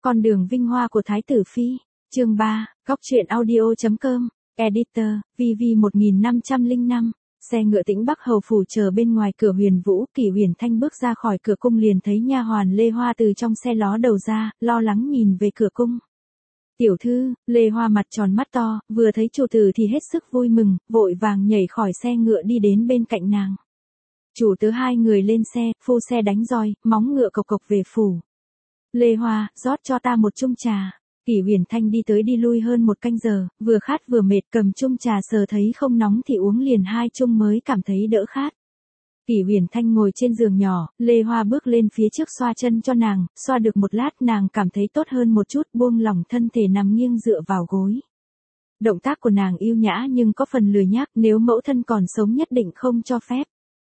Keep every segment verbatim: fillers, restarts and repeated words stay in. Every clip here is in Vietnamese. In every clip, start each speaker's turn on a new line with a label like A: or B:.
A: Con đường vinh hoa của Thái tử Phi, chương ba, góc truyện audio.com, editor, vê vê một nghìn năm trăm lẻ năm, xe ngựa Tĩnh Bắc hầu phủ chờ bên ngoài cửa Huyền Vũ, Kỷ Huyền Thanh bước ra khỏi cửa cung liền thấy nha hoàn Lê Hoa từ trong xe ló đầu ra, lo lắng nhìn về cửa cung. Tiểu thư, Lê Hoa mặt tròn mắt to, vừa thấy chủ tử thì hết sức vui mừng, vội vàng nhảy khỏi xe ngựa đi đến bên cạnh nàng. Chủ tớ hai người lên xe, phu xe đánh roi, móng ngựa cộc cộc về phủ. Lê Hoa, rót cho ta một chung trà. Kỷ Huyền Thanh đi tới đi lui hơn một canh giờ, vừa khát vừa mệt, cầm chung trà sờ thấy không nóng thì uống liền hai chung mới cảm thấy đỡ khát. Kỷ Huyền Thanh ngồi trên giường nhỏ, Lê Hoa bước lên phía trước xoa chân cho nàng, xoa được một lát nàng cảm thấy tốt hơn một chút, buông lỏng thân thể nằm nghiêng dựa vào gối. Động tác của nàng yêu nhã nhưng có phần lười nhác, nếu mẫu thân còn sống nhất định không cho phép.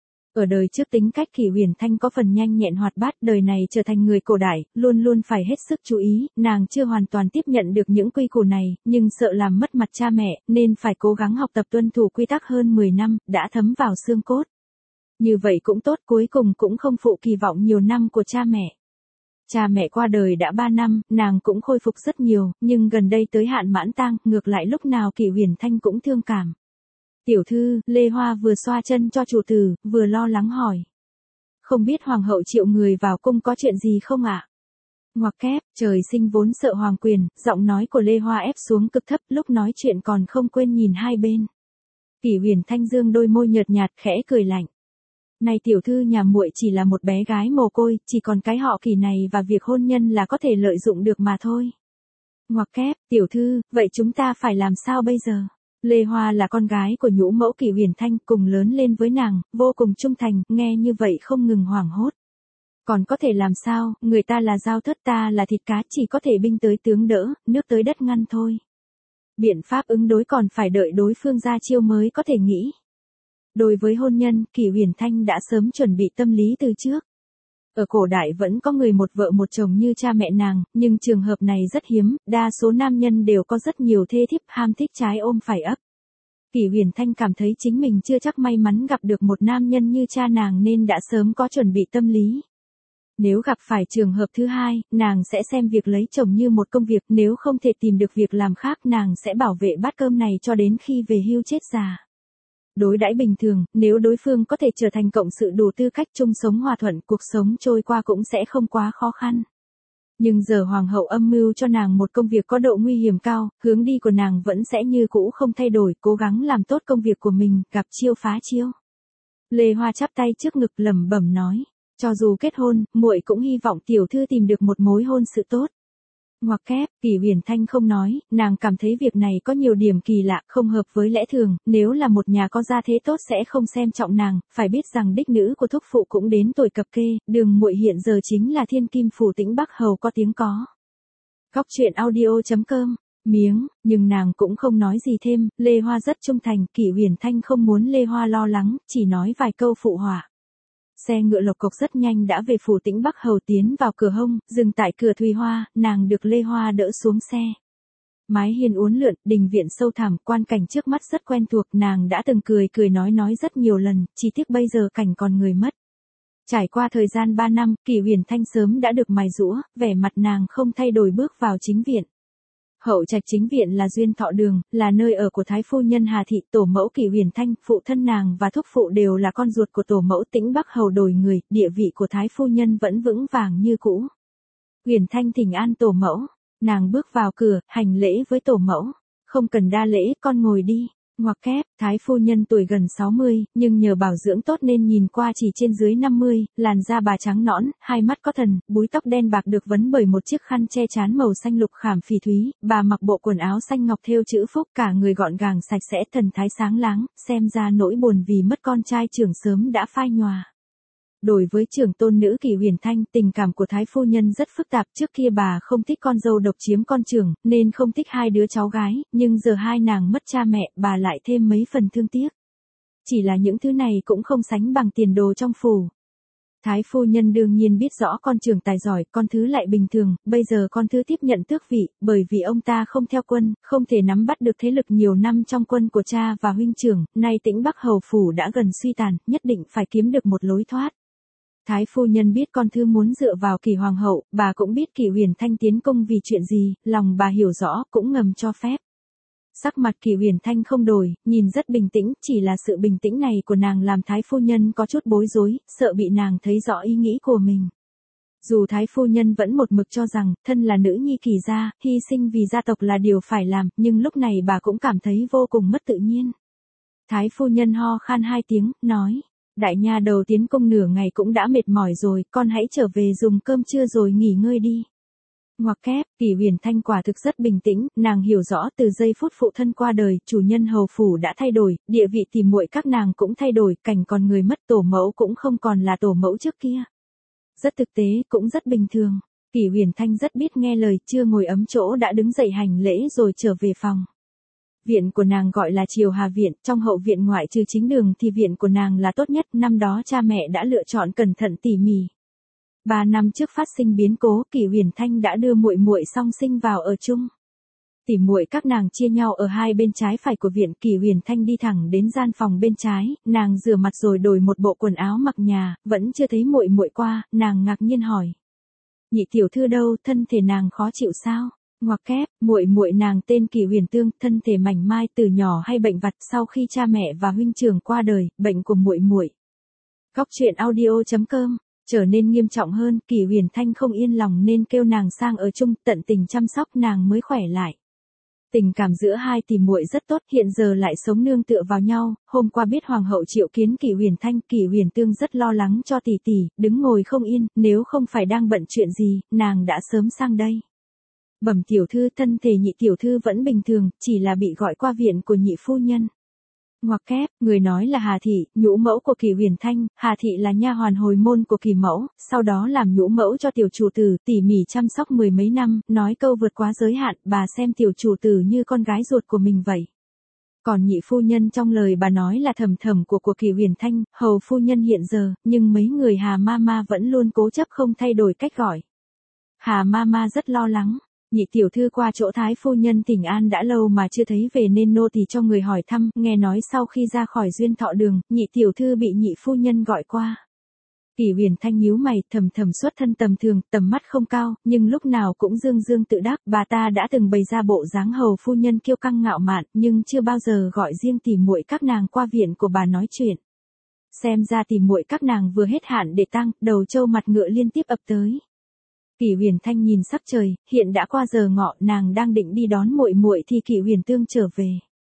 A: Ở đời trước tính cách Kỷ Huyền Thanh có phần nhanh nhẹn hoạt bát, đời này trở thành người cổ đại, luôn luôn phải hết sức chú ý, nàng chưa hoàn toàn tiếp nhận được những quy củ này, nhưng sợ làm mất mặt cha mẹ, nên phải cố gắng học tập tuân thủ quy tắc hơn mười năm, đã thấm vào xương cốt. Như vậy cũng tốt, cuối cùng cũng không phụ kỳ vọng nhiều năm của cha mẹ. Cha mẹ qua đời đã ba năm, nàng cũng khôi phục rất nhiều, nhưng gần đây tới hạn mãn tang, ngược lại lúc nào Kỷ Huyền Thanh cũng thương cảm. Tiểu thư, Lê Hoa vừa xoa chân cho chủ tử, vừa lo lắng hỏi. Không biết hoàng hậu triệu người vào cung có chuyện gì không ạ? Ngoặc kép, trời sinh vốn sợ hoàng quyền, giọng nói của Lê Hoa ép xuống cực thấp, lúc nói chuyện còn không quên nhìn hai bên. Kỷ Huyền Thanh dương đôi môi nhợt nhạt khẽ cười lạnh. Này tiểu thư, nhà muội chỉ là một bé gái mồ côi, chỉ còn cái họ Kỷ này và việc hôn nhân là có thể lợi dụng được mà thôi. Ngoặc kép, tiểu thư, vậy chúng ta phải làm sao bây giờ? Lê Hoa là con gái của nhũ mẫu Kỷ Huyền Thanh, cùng lớn lên với nàng, vô cùng trung thành, nghe như vậy không ngừng hoảng hốt. Còn có thể làm sao, người ta là dao thớt, ta là thịt cá, chỉ có thể binh tới tướng đỡ, nước tới đất ngăn thôi. Biện pháp ứng đối còn phải đợi đối phương ra chiêu mới có thể nghĩ. Đối với hôn nhân, Kỷ Huyền Thanh đã sớm chuẩn bị tâm lý từ trước. Ở cổ đại vẫn có người một vợ một chồng như cha mẹ nàng, nhưng trường hợp này rất hiếm, đa số nam nhân đều có rất nhiều thê thiếp, ham thích trái ôm phải ấp. Kỷ Huyền Thanh cảm thấy chính mình chưa chắc may mắn gặp được một nam nhân như cha nàng nên đã sớm có chuẩn bị tâm lý. Nếu gặp phải trường hợp thứ hai, nàng sẽ xem việc lấy chồng như một công việc, nếu không thể tìm được việc làm khác nàng sẽ bảo vệ bát cơm này cho đến khi về hưu chết già. Đối đãi bình thường, nếu đối phương có thể trở thành cộng sự đủ tư cách chung sống hòa thuận, cuộc sống trôi qua cũng sẽ không quá khó khăn. Nhưng giờ hoàng hậu âm mưu cho nàng một công việc có độ nguy hiểm cao, hướng đi của nàng vẫn sẽ như cũ không thay đổi, cố gắng làm tốt công việc của mình, gặp chiêu phá chiêu. Lê Hoa chắp tay trước ngực lẩm bẩm nói, cho dù kết hôn, muội cũng hy vọng tiểu thư tìm được một mối hôn sự tốt. Ngoặc kép, Kỷ Huyền Thanh không nói, nàng cảm thấy việc này có nhiều điểm kỳ lạ, không hợp với lẽ thường, nếu là một nhà có gia thế tốt sẽ không xem trọng nàng, phải biết rằng đích nữ của thúc phụ cũng đến tuổi cập kê, đường muội hiện giờ chính là thiên kim phủ Tĩnh Bắc hầu có tiếng có. Góc truyện audio.com, miếng, nhưng nàng cũng không nói gì thêm, Lê Hoa rất trung thành, Kỷ Huyền Thanh không muốn Lê Hoa lo lắng, chỉ nói vài câu phụ họa. Xe ngựa lộc cộc rất nhanh đã về phủ Tĩnh Bắc hầu, tiến vào cửa hông, dừng tại cửa Thùy Hoa, nàng được Lê Hoa đỡ xuống xe. Mái hiên uốn lượn, đình viện sâu thẳm, quan cảnh trước mắt rất quen thuộc, nàng đã từng cười cười nói nói rất nhiều lần, chỉ tiếc bây giờ cảnh còn người mất. Trải qua thời gian ba năm, Kỷ Huyền Thanh sớm đã được mài giũa, vẻ mặt nàng không thay đổi bước vào chính viện. Hậu trạch chính viện là duyên thọ đường, là nơi ở của Thái phu nhân Hà Thị, tổ mẫu Kỷ Huyền Thanh, phụ thân nàng và thúc phụ đều là con ruột của tổ mẫu Tĩnh Bắc hầu đổi người, địa vị của Thái phu nhân vẫn vững vàng như cũ. Huyền Thanh thỉnh an tổ mẫu, nàng bước vào cửa, hành lễ với tổ mẫu, không cần đa lễ, con ngồi đi. Ngoặc kép, Thái phu nhân tuổi gần sáu mươi, nhưng nhờ bảo dưỡng tốt nên nhìn qua chỉ trên dưới năm mươi, làn da bà trắng nõn, hai mắt có thần, búi tóc đen bạc được vấn bởi một chiếc khăn che trán màu xanh lục khảm phỉ thúy, bà mặc bộ quần áo xanh ngọc thêu chữ phúc, cả người gọn gàng sạch sẽ, thần thái sáng láng, xem ra nỗi buồn vì mất con trai trưởng sớm đã phai nhòa. Đối với trưởng tôn nữ Kỷ Huyền Thanh, tình cảm của Thái phu nhân rất phức tạp, trước kia bà không thích con dâu độc chiếm con trưởng, nên không thích hai đứa cháu gái, nhưng giờ hai nàng mất cha mẹ, bà lại thêm mấy phần thương tiếc. Chỉ là những thứ này cũng không sánh bằng tiền đồ trong phủ. Thái phu nhân đương nhiên biết rõ con trưởng tài giỏi, con thứ lại bình thường, bây giờ con thứ tiếp nhận tước vị, bởi vì ông ta không theo quân, không thể nắm bắt được thế lực nhiều năm trong quân của cha và huynh trưởng, nay Tĩnh Bắc hầu phủ đã gần suy tàn, nhất định phải kiếm được một lối thoát. Thái phu nhân biết con thư muốn dựa vào Kỳ hoàng hậu, bà cũng biết Kỳ Huyền Thanh tiến công vì chuyện gì, lòng bà hiểu rõ, cũng ngầm cho phép. Sắc mặt Kỳ Huyền Thanh không đổi, nhìn rất bình tĩnh, chỉ là sự bình tĩnh này của nàng làm Thái phu nhân có chút bối rối, sợ bị nàng thấy rõ ý nghĩ của mình. Dù Thái phu nhân vẫn một mực cho rằng, thân là nữ nhi Kỳ gia, hy sinh vì gia tộc là điều phải làm, nhưng lúc này bà cũng cảm thấy vô cùng mất tự nhiên. Thái phu nhân ho khan hai tiếng, nói, đại nha đầu tiến công nửa ngày cũng đã mệt mỏi rồi, con hãy trở về dùng cơm trưa rồi nghỉ ngơi đi. Ngoặc kép, Kỳ Huyền Thanh quả thực rất bình tĩnh, nàng hiểu rõ từ giây phút phụ thân qua đời, chủ nhân hầu phủ đã thay đổi, địa vị tìm muội các nàng cũng thay đổi, cảnh còn người mất, tổ mẫu cũng không còn là tổ mẫu trước kia. Rất thực tế, cũng rất bình thường. Kỳ Huyền Thanh rất biết nghe lời, chưa ngồi ấm chỗ đã đứng dậy hành lễ rồi trở về phòng. Viện của nàng gọi là Triều Hà Viện, trong hậu viện ngoại trừ chính đường thì viện của nàng là tốt nhất, năm đó cha mẹ đã lựa chọn cẩn thận tỉ mỉ. Ba năm trước phát sinh biến cố, Kỳ Huyền Thanh đã đưa muội muội song sinh vào ở chung. Tỉ muội các nàng chia nhau ở hai bên trái phải của viện. Kỳ Huyền Thanh đi thẳng đến gian phòng bên trái, nàng rửa mặt rồi đổi một bộ quần áo mặc nhà, vẫn chưa thấy muội muội qua, nàng ngạc nhiên hỏi: "Nhị tiểu thư đâu, thân thể nàng khó chịu sao?" Ngoặc kép, muội muội nàng tên Kỳ Huyền Tương, thân thể mảnh mai, từ nhỏ hay bệnh vặt, sau khi cha mẹ và huynh trưởng qua đời, bệnh của muội muội. Góc truyện audio chấm com trở nên nghiêm trọng hơn, Kỳ Huyền Thanh không yên lòng nên kêu nàng sang ở chung, tận tình chăm sóc nàng mới khỏe lại. Tình cảm giữa hai tỷ muội rất tốt, hiện giờ lại sống nương tựa vào nhau. Hôm qua biết hoàng hậu triệu kiến Kỳ Huyền Thanh, Kỳ Huyền Tương rất lo lắng cho tỷ tỷ, đứng ngồi không yên, nếu không phải đang bận chuyện gì, nàng đã sớm sang đây. Bẩm tiểu thư, thân thể nhị tiểu thư vẫn bình thường, chỉ là bị gọi qua viện của nhị phu nhân. Ngoặc kép, người nói là Hà thị, nhũ mẫu của Kỳ Huyền Thanh. Hà thị là nha hoàn hồi môn của Kỳ mẫu, sau đó làm nhũ mẫu cho tiểu chủ tử, tỉ mỉ chăm sóc mười mấy năm, nói câu vượt quá giới hạn, bà xem tiểu chủ tử như con gái ruột của mình vậy. Còn nhị phu nhân trong lời bà nói là thầm thầm của của Kỳ Huyền Thanh, hầu phu nhân hiện giờ, nhưng mấy người Hà Mama vẫn luôn cố chấp không thay đổi cách gọi. Hà Mama rất lo lắng. Nhị tiểu thư qua chỗ Thái phu nhân Thỉnh An đã lâu mà chưa thấy về nên nô tỳ cho người hỏi thăm, nghe nói sau khi ra khỏi Duyên Thọ Đường, nhị tiểu thư bị nhị phu nhân gọi qua. Kỳ Huyền Thanh nhíu mày, thầm thầm xuất thân tầm thường, tầm mắt không cao, nhưng lúc nào cũng dương dương tự đắc, bà ta đã từng bày ra bộ dáng hầu phu nhân kiêu căng ngạo mạn, nhưng chưa bao giờ gọi riêng tỷ muội các nàng qua viện của bà nói chuyện. Xem ra tỷ muội các nàng vừa hết hạn để tang, đầu trâu mặt ngựa liên tiếp ập tới. Kỳ Huyền Thanh nhìn sắc trời, hiện đã qua giờ ngọ, nàng đang định đi đón muội muội thì Kỳ Huyền Tương trở về.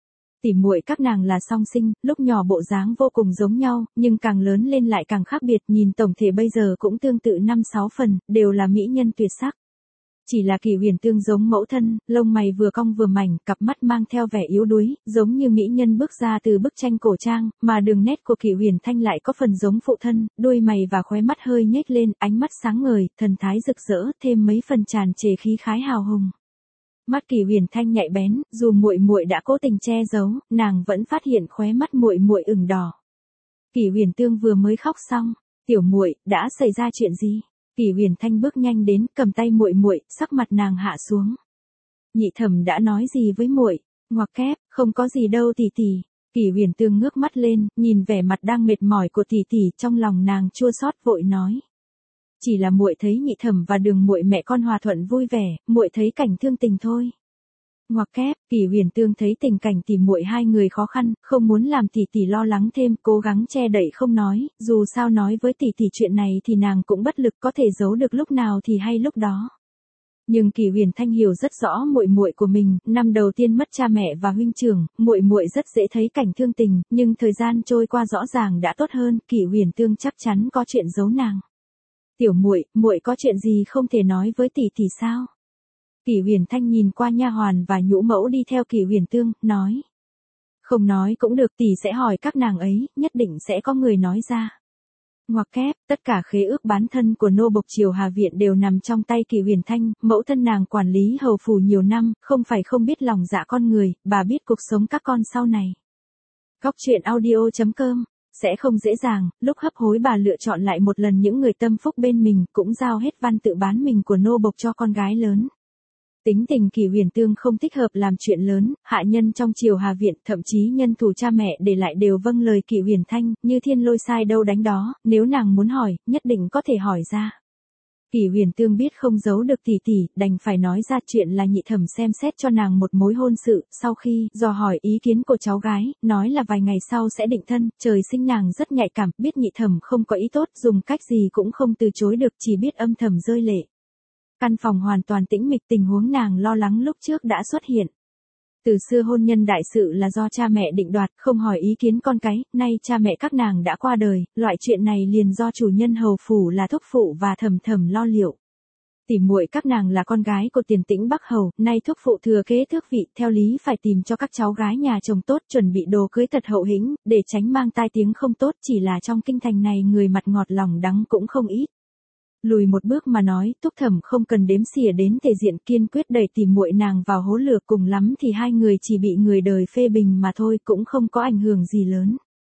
A: Tỷ muội các nàng là song sinh, lúc nhỏ bộ dáng vô cùng giống nhau, nhưng càng lớn lên lại càng khác biệt, nhìn tổng thể bây giờ cũng tương tự năm sáu phần, đều là mỹ nhân tuyệt sắc. Chỉ là Kỳ Huyền Tương giống mẫu thân, lông mày vừa cong vừa mảnh, cặp mắt mang theo vẻ yếu đuối, giống như mỹ nhân bước ra từ bức tranh cổ trang, mà đường nét của Kỳ Huyền Thanh lại có phần giống phụ thân, đuôi mày và khóe mắt hơi nhếch lên, ánh mắt sáng ngời, thần thái rực rỡ, thêm mấy phần tràn trề khí khái hào hùng. Mắt Kỳ Huyền Thanh nhạy bén, dù muội muội đã cố tình che giấu, nàng vẫn phát hiện khóe mắt muội muội ửng đỏ. Kỳ Huyền Tương vừa mới khóc xong, "Tiểu muội, đã xảy ra chuyện gì?" Kỳ Huyền Thanh bước nhanh đến, cầm tay muội muội, sắc mặt nàng hạ xuống. "Nhị thẩm đã nói gì với muội?" Ngoặc kép, "Không có gì đâu tỷ tỷ." Kỳ Huyền Tương ngước mắt lên, nhìn vẻ mặt đang mệt mỏi của tỷ tỷ, trong lòng nàng chua xót vội nói: "Chỉ là muội thấy nhị thẩm và Đường muội mẹ con hòa thuận vui vẻ, muội thấy cảnh thương tình thôi." Ngoặc kép, Kỳ Huyền Tương thấy tình cảnh tỷ muội hai người khó khăn, không muốn làm tỷ tỷ lo lắng thêm, cố gắng che đậy không nói, dù sao nói với tỷ tỷ chuyện này thì nàng cũng bất lực, có thể giấu được lúc nào thì hay lúc đó. Nhưng Kỳ Huyền Thanh hiểu rất rõ muội muội của mình, năm đầu tiên mất cha mẹ và huynh trưởng, muội muội rất dễ thấy cảnh thương tình, nhưng thời gian trôi qua rõ ràng đã tốt hơn, Kỳ Huyền Tương chắc chắn có chuyện giấu nàng. "Tiểu muội, muội có chuyện gì không thể nói với tỷ tỷ sao?" Kỳ Huyền Thanh nhìn qua nha hoàn và nhũ mẫu đi theo Kỳ Huyền Tương, nói: "Không nói cũng được, tỷ sẽ hỏi các nàng ấy, nhất định sẽ có người nói ra." Ngoặc kép, tất cả khế ước bán thân của nô bộc Triều Hà Viện đều nằm trong tay Kỳ Huyền Thanh, mẫu thân nàng quản lý hầu phủ nhiều năm, không phải không biết lòng dạ con người, bà biết cuộc sống các con sau này. Góc truyện audio chấm com sẽ không dễ dàng, lúc hấp hối bà lựa chọn lại một lần những người tâm phúc bên mình, cũng giao hết văn tự bán mình của nô bộc cho con gái lớn. Tính tình Kỷ Huyền Tương không thích hợp làm chuyện lớn, hạ nhân trong triều Hà Viện, thậm chí nhân thủ cha mẹ để lại đều vâng lời Kỷ Huyền Thanh, như thiên lôi sai đâu đánh đó, nếu nàng muốn hỏi, nhất định có thể hỏi ra. Kỷ Huyền Tương biết không giấu được tỷ tỷ, đành phải nói ra chuyện là nhị thẩm xem xét cho nàng một mối hôn sự, sau khi dò hỏi ý kiến của cháu gái, nói là vài ngày sau sẽ định thân, trời sinh nàng rất nhạy cảm, biết nhị thẩm không có ý tốt, dùng cách gì cũng không từ chối được, chỉ biết âm thầm rơi lệ. Căn phòng hoàn toàn tĩnh mịch, tình huống nàng lo lắng lúc trước đã xuất hiện. Từ xưa hôn nhân đại sự là do cha mẹ định đoạt, không hỏi ý kiến con cái, nay cha mẹ các nàng đã qua đời, loại chuyện này liền do chủ nhân hầu phủ là thúc phụ và thầm thầm lo liệu. Tỷ muội các nàng là con gái của Tiền Tĩnh Bắc hầu, nay thúc phụ thừa kế tước vị, theo lý phải tìm cho các cháu gái nhà chồng tốt, chuẩn bị đồ cưới thật hậu hĩnh, để tránh mang tai tiếng không tốt, chỉ là trong kinh thành này người mặt ngọt lòng đắng cũng không ít. Lùi một bước mà nói, Túc Thẩm không cần đếm xỉa đến thể diện, kiên quyết đẩy tỷ muội nàng vào hố lửa, cùng lắm thì hai người chỉ bị người đời phê bình mà thôi, cũng không có ảnh hưởng gì lớn.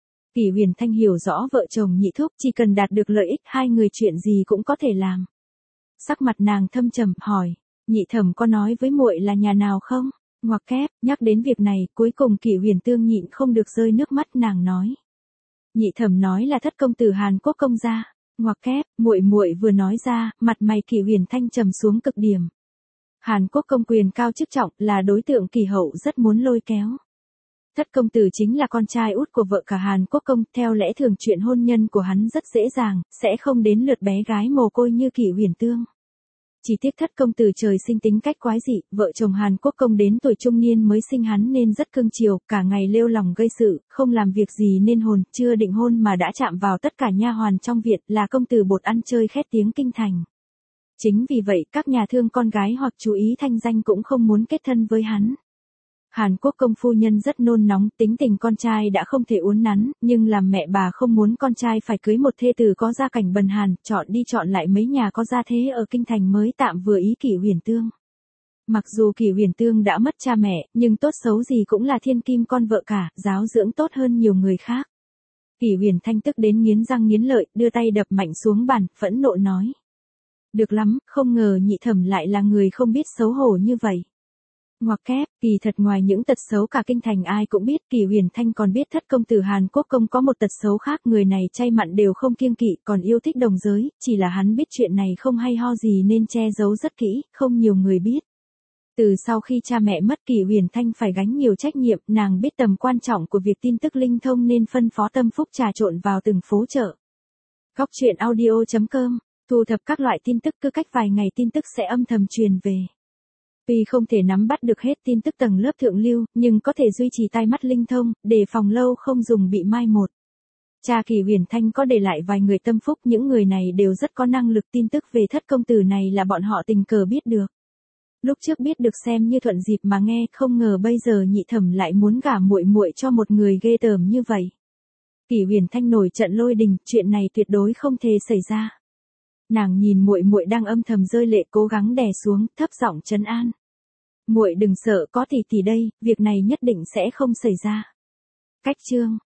A: Kỷ Huyền Thanh hiểu rõ vợ chồng nhị thúc, chỉ cần đạt được lợi ích hai người chuyện gì cũng có thể làm. Sắc mặt nàng thâm trầm, hỏi, nhị thẩm có nói với muội là nhà nào không? Ngoặc kép, nhắc đến việc này, cuối cùng Kỷ Huyền Tương nhịn không được rơi nước mắt, nàng nói. Nhị thẩm nói là thất công tử Hàn Quốc công gia. Ngoặc kép, muội muội vừa nói ra, mặt mày Kỷ Huyền Thanh trầm xuống cực điểm. Hàn Quốc công quyền cao chức trọng, là đối tượng Kỷ hậu rất muốn lôi kéo. Thất công tử chính là con trai út của vợ cả Hàn Quốc công, theo lẽ thường chuyện hôn nhân của hắn rất dễ dàng, sẽ không đến lượt bé gái mồ côi như Kỷ Huyền Tương. Chỉ tiếc thất công tử trời sinh tính cách quái dị, vợ chồng Hàn Quốc công đến tuổi trung niên mới sinh hắn nên rất cưng chiều, cả ngày lêu lỏng gây sự, không làm việc gì nên hồn, chưa định hôn mà đã chạm vào tất cả nha hoàn trong viện, là công tử bột ăn chơi khét tiếng kinh thành. Chính vì vậy, các nhà thương con gái hoặc chú ý thanh danh cũng không muốn kết thân với hắn. Hàn Quốc công phu nhân rất nôn nóng, tính tình con trai đã không thể uốn nắn, nhưng làm mẹ bà không muốn con trai phải cưới một thê tử có gia cảnh bần hàn, chọn đi chọn lại mấy nhà có gia thế ở kinh thành mới tạm vừa ý Kỷ Huyền Tương. Mặc dù Kỷ Huyền Tương đã mất cha mẹ, nhưng tốt xấu gì cũng là thiên kim con vợ cả, giáo dưỡng tốt hơn nhiều người khác. Kỷ Huyền Thanh tức đến nghiến răng nghiến lợi, đưa tay đập mạnh xuống bàn, phẫn nộ nói. Được lắm, không ngờ nhị thẩm lại là người không biết xấu hổ như vậy. Ngoặc kép, kỳ thật ngoài những tật xấu cả kinh thành ai cũng biết, Kỷ Huyền Thanh còn biết thất công tử Hàn Quốc công có một tật xấu khác, người này chay mặn đều không kiêng kỵ, còn yêu thích đồng giới, chỉ là hắn biết chuyện này không hay ho gì nên che giấu rất kỹ, không nhiều người biết. Từ sau khi cha mẹ mất, Kỷ Huyền Thanh phải gánh nhiều trách nhiệm, nàng biết tầm quan trọng của việc tin tức linh thông nên phân phó Tâm Phúc trà trộn vào từng phố chợ. Góc truyện audio chấm com, thu thập các loại tin tức, cứ cách vài ngày tin tức sẽ âm thầm truyền về. Tuy không thể nắm bắt được hết tin tức tầng lớp thượng lưu, nhưng có thể duy trì tai mắt linh thông, để phòng lâu không dùng bị mai một. Cha Kỷ Huyền Thanh có để lại vài người tâm phúc, những người này đều rất có năng lực, tin tức về thất công tử này là bọn họ tình cờ biết được. Lúc trước biết được xem như thuận dịp mà nghe, không ngờ bây giờ nhị thẩm lại muốn gả muội muội cho một người ghê tởm như vậy. Kỷ Huyền Thanh nổi trận lôi đình, chuyện này tuyệt đối không thể xảy ra. Nàng nhìn muội muội đang âm thầm rơi lệ, cố gắng đè xuống, thấp giọng trấn an. Muội đừng sợ, có tỷ tỷ đây, việc này nhất định sẽ không xảy ra. Cách chương